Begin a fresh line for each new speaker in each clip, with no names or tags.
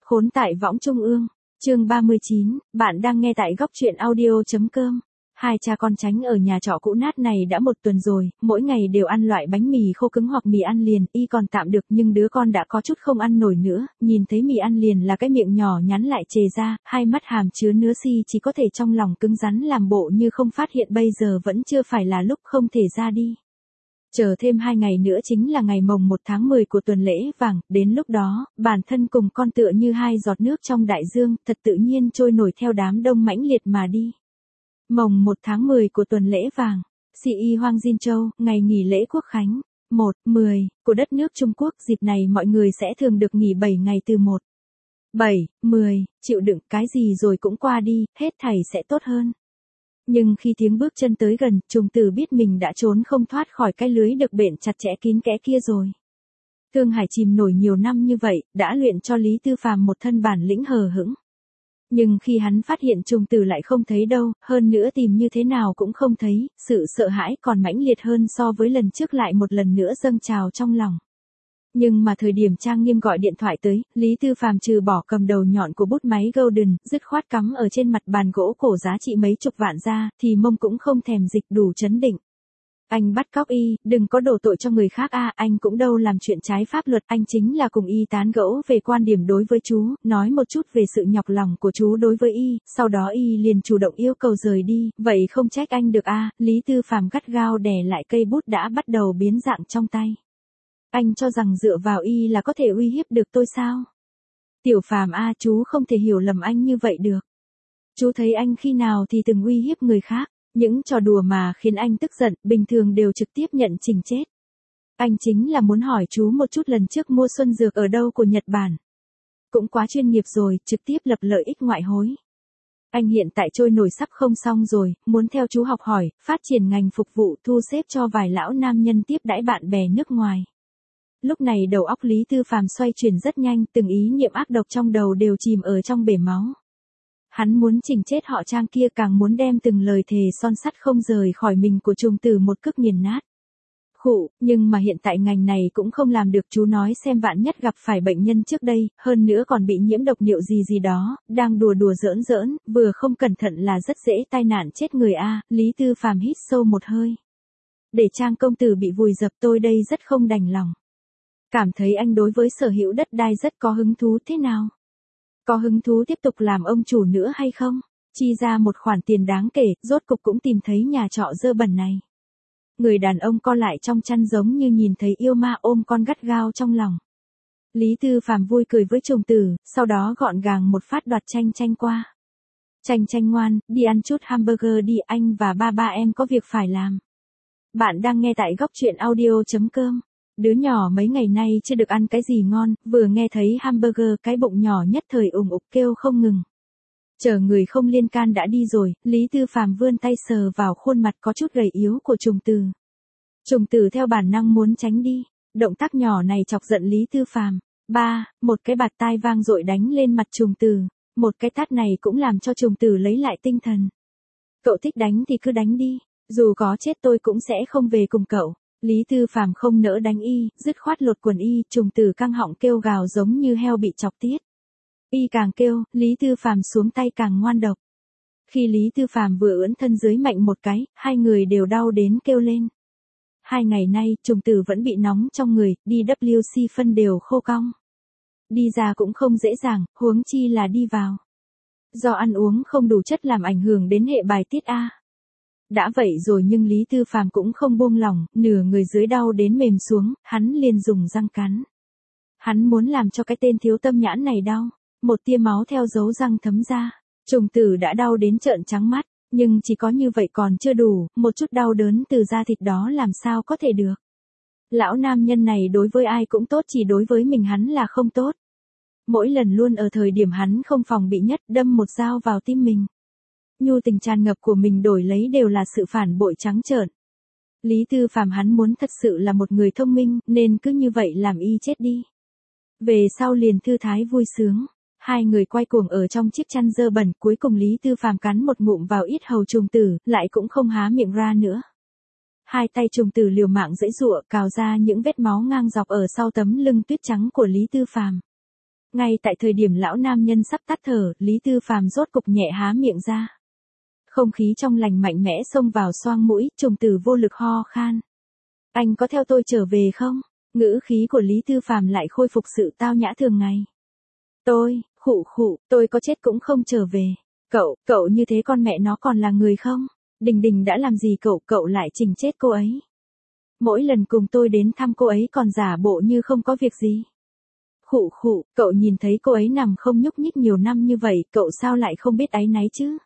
Khốn tại võng trung ương. Chương 39, bạn đang nghe tại góc truyện audio.com. Hai cha con Chánh ở nhà trọ cũ nát này đã 1 tuần rồi, mỗi ngày đều ăn loại bánh mì khô cứng hoặc mì ăn liền, y còn tạm được nhưng đứa con đã có chút không ăn nổi nữa, nhìn thấy mì ăn liền là cái miệng nhỏ nhắn lại chề ra, hai mắt hàm chứa nứa si chỉ có thể trong lòng cứng rắn làm bộ như không phát hiện bây giờ vẫn chưa phải là lúc không thể ra đi. Chờ thêm 2 ngày nữa chính là ngày mồng 1 tháng 10 của tuần lễ vàng, đến lúc đó, bản thân cùng con tựa như 2 giọt nước trong đại dương, thật tự nhiên trôi nổi theo đám đông mãnh liệt mà đi. Mồng 1 tháng 10 của tuần lễ vàng, CI Hoang Dinh Châu, ngày nghỉ lễ Quốc khánh, 1/10, của đất nước Trung Quốc, dịp này mọi người sẽ thường được nghỉ 7 ngày từ 1/7/10, chịu đựng cái gì rồi cũng qua đi, hết thảy sẽ tốt hơn. Nhưng khi tiếng bước chân tới gần, Trùng Tử biết mình đã trốn không thoát khỏi cái lưới được bện chặt chẽ kín kẽ kia rồi. Thương Hải chìm nổi nhiều năm như vậy, đã luyện cho Lý Tư Phàm một thân bản lĩnh hờ hững. Nhưng khi hắn phát hiện Trùng Tử lại không thấy đâu, hơn nữa tìm như thế nào cũng không thấy, sự sợ hãi còn mãnh liệt hơn so với lần trước lại một lần nữa dâng trào trong lòng. Nhưng mà thời điểm Trang Nghiêm gọi điện thoại tới, Lý Tư Phàm trừ bỏ cầm đầu nhọn của bút máy Golden, dứt khoát cắm ở trên mặt bàn gỗ cổ giá trị mấy chục vạn ra, thì mông cũng không thèm dịch đủ chấn định. Anh bắt cóc y, đừng có đổ tội cho người khác a, anh cũng đâu làm chuyện trái pháp luật, anh chính là cùng y tán gẫu về quan điểm đối với chú, nói một chút về sự nhọc lòng của chú đối với y, sau đó y liền chủ động yêu cầu rời đi, vậy không trách anh được a. Lý Tư Phàm gắt gao đè lại cây bút đã bắt đầu biến dạng trong tay. Anh cho rằng dựa vào y là có thể uy hiếp được tôi sao? Tiểu Phàm a, chú không thể hiểu lầm anh như vậy được. Chú thấy anh khi nào thì từng uy hiếp người khác, những trò đùa mà khiến anh tức giận, bình thường đều trực tiếp nhận trình chết. Anh chính là muốn hỏi chú một chút lần trước mua xuân dược ở đâu của Nhật Bản. Cũng quá chuyên nghiệp rồi, trực tiếp lập lợi ích ngoại hối. Anh hiện tại trôi nổi sắp không xong rồi, muốn theo chú học hỏi, phát triển ngành phục vụ thu xếp cho vài lão nam nhân tiếp đãi bạn bè nước ngoài. Lúc này đầu óc Lý Tư Phàm xoay chuyển rất nhanh, từng ý niệm ác độc trong đầu đều chìm ở trong bể máu. Hắn muốn chỉnh chết họ Trang kia, càng muốn đem từng lời thề son sắt không rời khỏi mình của Trùng Tử một cước nghiền nát. Khụ, nhưng mà hiện tại ngành này cũng không làm được, chú nói xem vạn nhất gặp phải bệnh nhân trước đây, hơn nữa còn bị nhiễm độc niệu gì gì đó, đang đùa đùa giỡn, vừa không cẩn thận là rất dễ tai nạn chết người a. Lý Tư Phàm hít sâu một hơi. Để Trang công tử bị vùi dập tôi đây rất không đành lòng. Cảm thấy anh đối với sở hữu đất đai rất có hứng thú thế nào? Có hứng thú tiếp tục làm ông chủ nữa hay không? Chi ra một khoản tiền đáng kể, rốt cục cũng tìm thấy nhà trọ dơ bẩn này. Người đàn ông co lại trong chăn giống như nhìn thấy yêu ma, ôm con gắt gao trong lòng. Lý Tư Phàm vui cười với Trùng Tử, sau đó gọn gàng một phát đoạt Tranh qua. Tranh ngoan, đi ăn chút hamburger đi, anh và ba em có việc phải làm. Bạn đang nghe tại góc truyện audio.com. Đứa nhỏ mấy ngày nay chưa được ăn cái gì ngon, vừa nghe thấy hamburger cái bụng nhỏ nhất thời ủng ục kêu không ngừng. Chờ người không liên can đã đi rồi, Lý Tư Phàm vươn tay sờ vào khuôn mặt có chút gầy yếu của Trùng Tử. Trùng Tử theo bản năng muốn tránh đi, động tác nhỏ này chọc giận Lý Tư Phàm. Một cái bạt tai vang dội đánh lên mặt Trùng Tử, một cái tát này cũng làm cho Trùng Tử lấy lại tinh thần. Cậu thích đánh thì cứ đánh đi, dù có chết tôi cũng sẽ không về cùng cậu. Lý Tư Phàm không nỡ đánh y, dứt khoát lột quần y, Trùng Tử căng họng kêu gào giống như heo bị chọc tiết. Y càng kêu, Lý Tư Phàm xuống tay càng ngoan độc. Khi Lý Tư Phàm vừa ưỡn thân dưới mạnh một cái, hai người đều đau đến kêu lên. 2 ngày nay, Trùng Tử vẫn bị nóng trong người, đi WC phân đều khô cong. Đi ra cũng không dễ dàng, huống chi là đi vào. Do ăn uống không đủ chất làm ảnh hưởng đến hệ bài tiết a. Đã vậy rồi nhưng Lý Tư Phàm cũng không buông lỏng, nửa người dưới đau đến mềm xuống, hắn liền dùng răng cắn. Hắn muốn làm cho cái tên thiếu tâm nhãn này đau, một tia máu theo dấu răng thấm ra. Trùng Tử đã đau đến trợn trắng mắt, nhưng chỉ có như vậy còn chưa đủ, một chút đau đớn từ da thịt đó làm sao có thể được. Lão nam nhân này đối với ai cũng tốt, chỉ đối với mình hắn là không tốt. Mỗi lần luôn ở thời điểm hắn không phòng bị nhất, đâm một dao vào tim mình. Nhu tình tràn ngập của mình đổi lấy đều là sự phản bội trắng trợn. Lý Tư Phàm hắn muốn thật sự là một người thông minh, nên cứ như vậy làm y chết đi. Về sau liền thư thái vui sướng. Hai người quay cuồng ở trong chiếc chăn dơ bẩn, cuối cùng Lý Tư Phàm cắn một ngụm vào yết hầu Trùng Tử, lại cũng không há miệng ra nữa. Hai tay Trùng Tử liều mạng giãy giụa, cào ra những vết máu ngang dọc ở sau tấm lưng tuyết trắng của Lý Tư Phàm. Ngay tại thời điểm lão nam nhân sắp tắt thở, Lý Tư Phàm rốt cục nhẹ há miệng ra. Không khí trong lành mạnh mẽ xông vào xoang mũi, Trùng Tử vô lực ho khan. Anh có theo tôi trở về không? Ngữ khí của Lý Tư Phàm lại khôi phục sự tao nhã thường ngày. Tôi có chết cũng không trở về. Cậu như thế con mẹ nó còn là người không? Đình Đình đã làm gì cậu lại chỉnh chết cô ấy? Mỗi lần cùng tôi đến thăm cô ấy còn giả bộ như không có việc gì. Cậu nhìn thấy cô ấy nằm không nhúc nhích nhiều năm như vậy, cậu sao lại không biết áy náy chứ?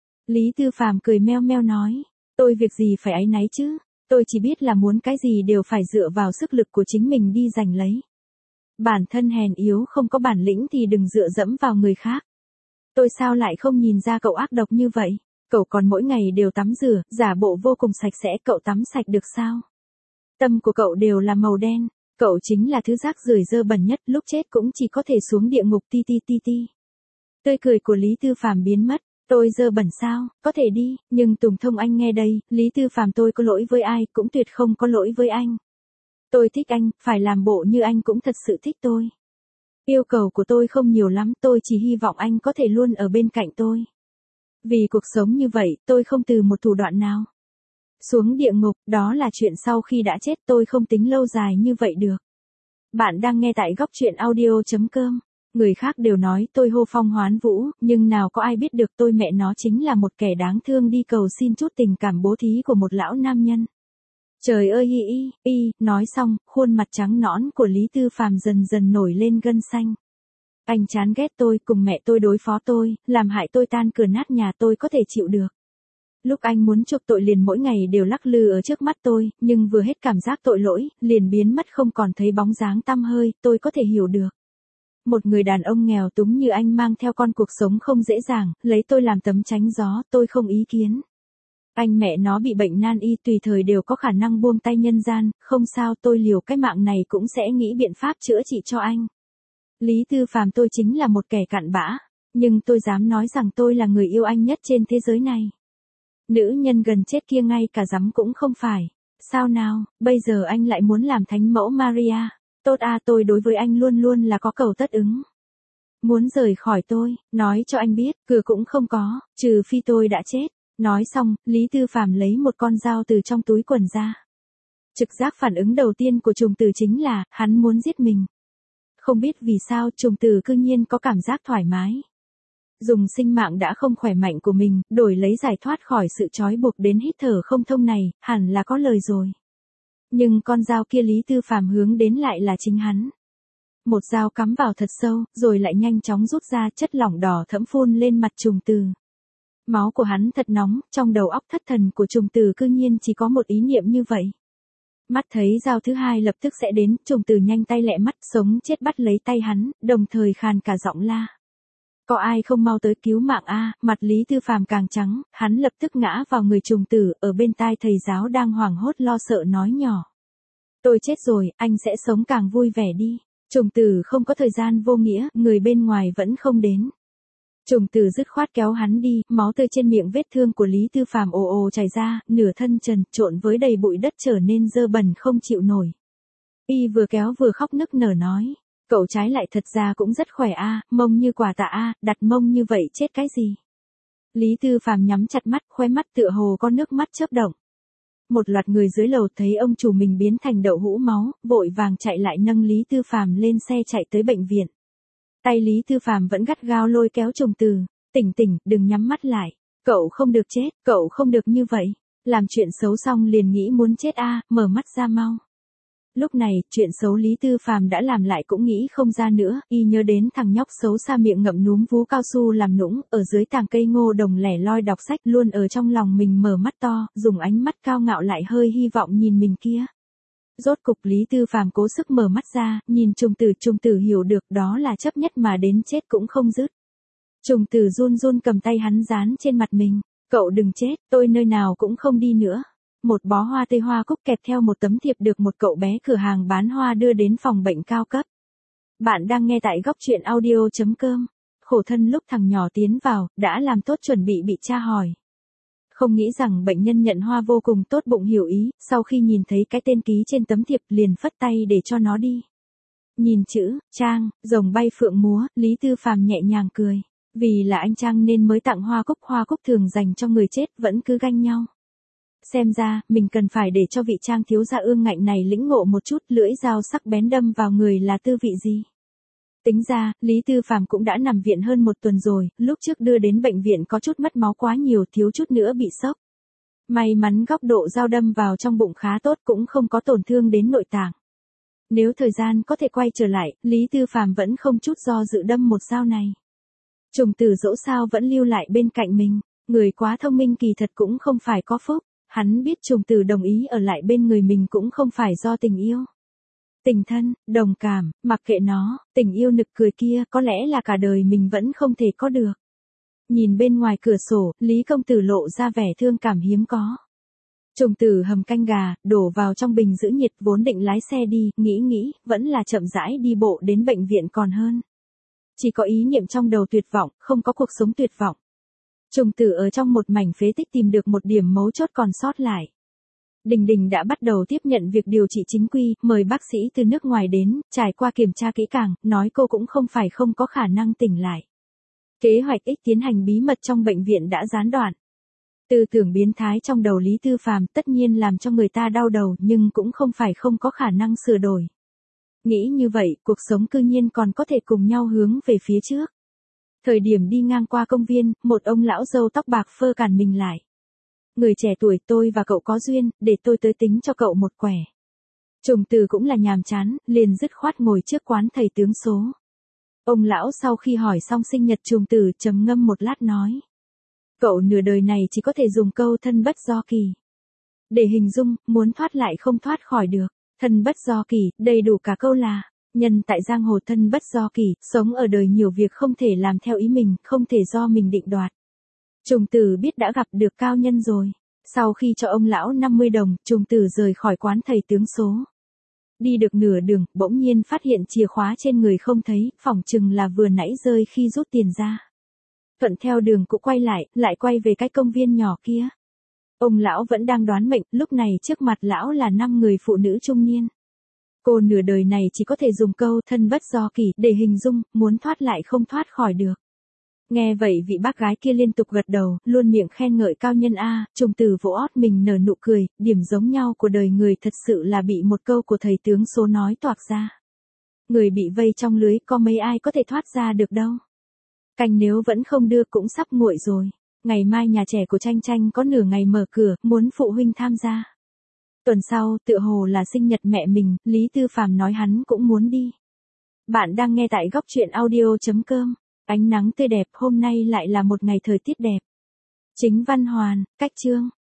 Lý Tư Phàm cười meo meo nói, tôi việc gì phải áy náy chứ? Tôi chỉ biết là muốn cái gì đều phải dựa vào sức lực của chính mình đi giành lấy. Bản thân hèn yếu không có bản lĩnh thì đừng dựa dẫm vào người khác. Tôi sao lại không nhìn ra cậu ác độc như vậy? Cậu còn mỗi ngày đều tắm rửa, giả bộ vô cùng sạch sẽ, cậu tắm sạch được sao? Tâm của cậu đều là màu đen, cậu chính là thứ rác rưởi dơ bẩn nhất, lúc chết cũng chỉ có thể xuống địa ngục ti ti ti ti. Tươi cười của Lý Tư Phàm biến mất, tôi dơ bẩn sao, có thể đi, nhưng Tùng Thông anh nghe đây, Lý Tư Phàm tôi có lỗi với ai cũng tuyệt không có lỗi với anh. Tôi thích anh, phải làm bộ như anh cũng thật sự thích tôi. Yêu cầu của tôi không nhiều lắm, tôi chỉ hy vọng anh có thể luôn ở bên cạnh tôi. Vì cuộc sống như vậy, tôi không từ một thủ đoạn nào. Xuống địa ngục, đó là chuyện sau khi đã chết, tôi không tính lâu dài như vậy được. Bạn đang nghe tại góc truyện audio.com. Người khác đều nói tôi hô phong hoán vũ, nhưng nào có ai biết được tôi mẹ nó chính là một kẻ đáng thương đi cầu xin chút tình cảm bố thí của một lão nam nhân. Trời ơi nói xong, khuôn mặt trắng nõn của Lý Tư Phàm dần dần nổi lên gân xanh. Anh chán ghét tôi, cùng mẹ tôi đối phó tôi, làm hại tôi tan cửa nát nhà, tôi có thể chịu được. Lúc anh muốn chuộc tội liền mỗi ngày đều lắc lư ở trước mắt tôi, nhưng vừa hết cảm giác tội lỗi, liền biến mất không còn thấy bóng dáng tăm hơi, tôi có thể hiểu được. Một người đàn ông nghèo túng như anh mang theo con cuộc sống không dễ dàng, lấy tôi làm tấm chắn gió, tôi không ý kiến. Anh mẹ nó bị bệnh nan y tùy thời đều có khả năng buông tay nhân gian, không sao, tôi liều cái mạng này cũng sẽ nghĩ biện pháp chữa trị cho anh. Lý Tư Phàm tôi chính là một kẻ cặn bã, nhưng tôi dám nói rằng tôi là người yêu anh nhất trên thế giới này. Nữ nhân gần chết kia ngay cả dám cũng không phải. Sao nào, bây giờ anh lại muốn làm thánh mẫu Maria? Tốt à, tôi đối với anh luôn luôn là có cầu tất ứng. Muốn rời khỏi tôi, nói cho anh biết, cửa cũng không có, trừ phi tôi đã chết. Nói xong, Lý Tư Phàm lấy một con dao từ trong túi quần ra. Trực giác phản ứng đầu tiên của Trùng Tử chính là, hắn muốn giết mình. Không biết vì sao Trùng Tử cư nhiên có cảm giác thoải mái. Dùng sinh mạng đã không khỏe mạnh của mình, đổi lấy giải thoát khỏi sự trói buộc đến hít thở không thông này, hẳn là có lời rồi. Nhưng con dao kia Lý Tư Phàm hướng đến lại là chính hắn. Một dao cắm vào thật sâu, rồi lại nhanh chóng rút ra, chất lỏng đỏ thẫm phun lên mặt Trùng Tử. Máu của hắn thật nóng, trong đầu óc thất thần của Trùng Tử cư nhiên chỉ có một ý niệm như vậy. Mắt thấy dao thứ hai lập tức sẽ đến, Trùng Tử nhanh tay lẹ mắt, sống chết bắt lấy tay hắn, đồng thời khàn cả giọng la. Có ai không mau tới cứu mạng a? Mặt Lý Tư Phàm càng trắng, hắn lập tức ngã vào người Trùng Tử, ở bên tai thầy giáo đang hoảng hốt lo sợ nói nhỏ. Tôi chết rồi, anh sẽ sống càng vui vẻ đi. Trùng Tử không có thời gian vô nghĩa, người bên ngoài vẫn không đến. Trùng Tử dứt khoát kéo hắn đi, máu tươi trên miệng vết thương của Lý Tư Phàm ồ ồ chảy ra, nửa thân trần, trộn với đầy bụi đất trở nên dơ bẩn không chịu nổi. Y vừa kéo vừa khóc nức nở nói, cậu trái lại thật ra cũng rất khỏe a, mông như quả tạ a, đặt mông như vậy chết cái gì. Lý Tư Phàm nhắm chặt mắt, khóe mắt tựa hồ có nước mắt chớp động. Một loạt người dưới lầu thấy ông chủ mình biến thành đậu hũ máu, vội vàng chạy lại nâng Lý Tư Phàm lên xe chạy tới bệnh viện. Tay Lý Tư Phàm vẫn gắt gao lôi kéo Trùng Tử, tỉnh, đừng nhắm mắt lại, cậu không được chết, cậu không được như vậy, làm chuyện xấu xong liền nghĩ muốn chết a, mở mắt ra mau. Lúc này, chuyện xấu Lý Tư Phàm đã làm lại cũng nghĩ không ra nữa, y nhớ đến thằng nhóc xấu xa miệng ngậm núm vú cao su làm nũng, ở dưới tàng cây ngô đồng lẻ loi đọc sách, luôn ở trong lòng mình mở mắt to, dùng ánh mắt cao ngạo lại hơi hy vọng nhìn mình kia. Rốt cục Lý Tư Phàm cố sức mở mắt ra, nhìn Trùng Tử hiểu được đó là chấp nhất mà đến chết cũng không dứt. Trùng Tử run run cầm tay hắn dán trên mặt mình, cậu đừng chết, tôi nơi nào cũng không đi nữa. Một bó hoa tươi hoa cúc kẹp theo một tấm thiệp được một cậu bé cửa hàng bán hoa đưa đến phòng bệnh cao cấp. Bạn đang nghe tại góc truyện audio.com. Khổ thân lúc thằng nhỏ tiến vào, đã làm tốt chuẩn bị tra hỏi. Không nghĩ rằng bệnh nhân nhận hoa vô cùng tốt bụng hiểu ý, sau khi nhìn thấy cái tên ký trên tấm thiệp liền phất tay để cho nó đi. Nhìn chữ, Trang, rồng bay phượng múa, Lý Tư Phàm nhẹ nhàng cười. Vì là anh Trang nên mới tặng hoa cúc thường dành cho người chết vẫn cứ ganh nhau. Xem ra, mình cần phải để cho vị Trang thiếu gia ương ngạnh này lĩnh ngộ một chút, lưỡi dao sắc bén đâm vào người là tư vị gì. Tính ra, Lý Tư Phàm cũng đã nằm viện hơn 1 tuần rồi, lúc trước đưa đến bệnh viện có chút mất máu quá nhiều, thiếu chút nữa bị sốc. May mắn góc độ dao đâm vào trong bụng khá tốt, cũng không có tổn thương đến nội tạng. Nếu thời gian có thể quay trở lại, Lý Tư Phàm vẫn không chút do dự đâm một dao này. Trùng tử dẫu sao vẫn lưu lại bên cạnh mình, người quá thông minh kỳ thật cũng không phải có phúc, hắn biết trùng tử đồng ý ở lại bên người mình cũng không phải do tình yêu. Tình thân, đồng cảm, mặc kệ nó, tình yêu nực cười kia có lẽ là cả đời mình vẫn không thể có được. Nhìn bên ngoài cửa sổ, Lý công tử lộ ra vẻ thương cảm hiếm có. Trùng tử hầm canh gà, đổ vào trong bình giữ nhiệt, vốn định lái xe đi, nghĩ, vẫn là chậm rãi đi bộ đến bệnh viện còn hơn. Chỉ có ý niệm trong đầu tuyệt vọng, không có cuộc sống tuyệt vọng. Trùng tử ở trong một mảnh phế tích tìm được một điểm mấu chốt còn sót lại. Đình Đình đã bắt đầu tiếp nhận việc điều trị chính quy, mời bác sĩ từ nước ngoài đến, trải qua kiểm tra kỹ càng, nói cô cũng không phải không có khả năng tỉnh lại. Kế hoạch X tiến hành bí mật trong bệnh viện đã gián đoạn. Tư tưởng biến thái trong đầu Lý Tư Phàm tất nhiên làm cho người ta đau đầu, nhưng cũng không phải không có khả năng sửa đổi. Nghĩ như vậy, cuộc sống cư nhiên còn có thể cùng nhau hướng về phía trước. Thời điểm đi ngang qua công viên, một ông lão râu tóc bạc phơ cản mình lại. Người trẻ tuổi, tôi và cậu có duyên, để tôi tới tính cho cậu một quẻ. Trùng tử cũng là nhàm chán, liền dứt khoát ngồi trước quán thầy tướng số. Ông lão sau khi hỏi xong sinh nhật trùng tử, trầm ngâm một lát nói. Cậu nửa đời này chỉ có thể dùng câu thân bất do kỳ để hình dung, muốn thoát lại không thoát khỏi được. Thân bất do kỳ, đầy đủ cả câu là, nhân tại giang hồ thân bất do kỳ, sống ở đời nhiều việc không thể làm theo ý mình, không thể do mình định đoạt. Trùng tử biết đã gặp được cao nhân rồi. Sau khi cho ông lão 50 đồng, trùng tử rời khỏi quán thầy tướng số. Đi được nửa đường, bỗng nhiên phát hiện chìa khóa trên người không thấy, phỏng chừng là vừa nãy rơi khi rút tiền ra. Thuận theo đường cũ quay lại quay về cái công viên nhỏ kia. Ông lão vẫn đang đoán mệnh, lúc này trước mặt lão là 5 người phụ nữ trung niên. Cô nửa đời này chỉ có thể dùng câu thân bất do kỳ để hình dung, muốn thoát lại không thoát khỏi được. Nghe vậy vị bác gái kia liên tục gật đầu, luôn miệng khen ngợi cao nhân a. Trùng tử vỗ ót mình nở nụ cười, điểm giống nhau của đời người thật sự là bị một câu của thầy tướng số nói toạc ra. Người bị vây trong lưới có mấy ai có thể thoát ra được đâu. Canh nếu vẫn không đưa cũng sắp nguội rồi. Ngày mai nhà trẻ của Tranh Tranh có nửa ngày mở cửa, muốn phụ huynh tham gia. Tuần sau, tựa hồ là sinh nhật mẹ mình, Lý Tư Phàm nói hắn cũng muốn đi. Bạn đang nghe tại góc truyện audio.com. Ánh nắng tươi đẹp, hôm nay lại là một ngày thời tiết đẹp. Chính văn hoàn, cách chương.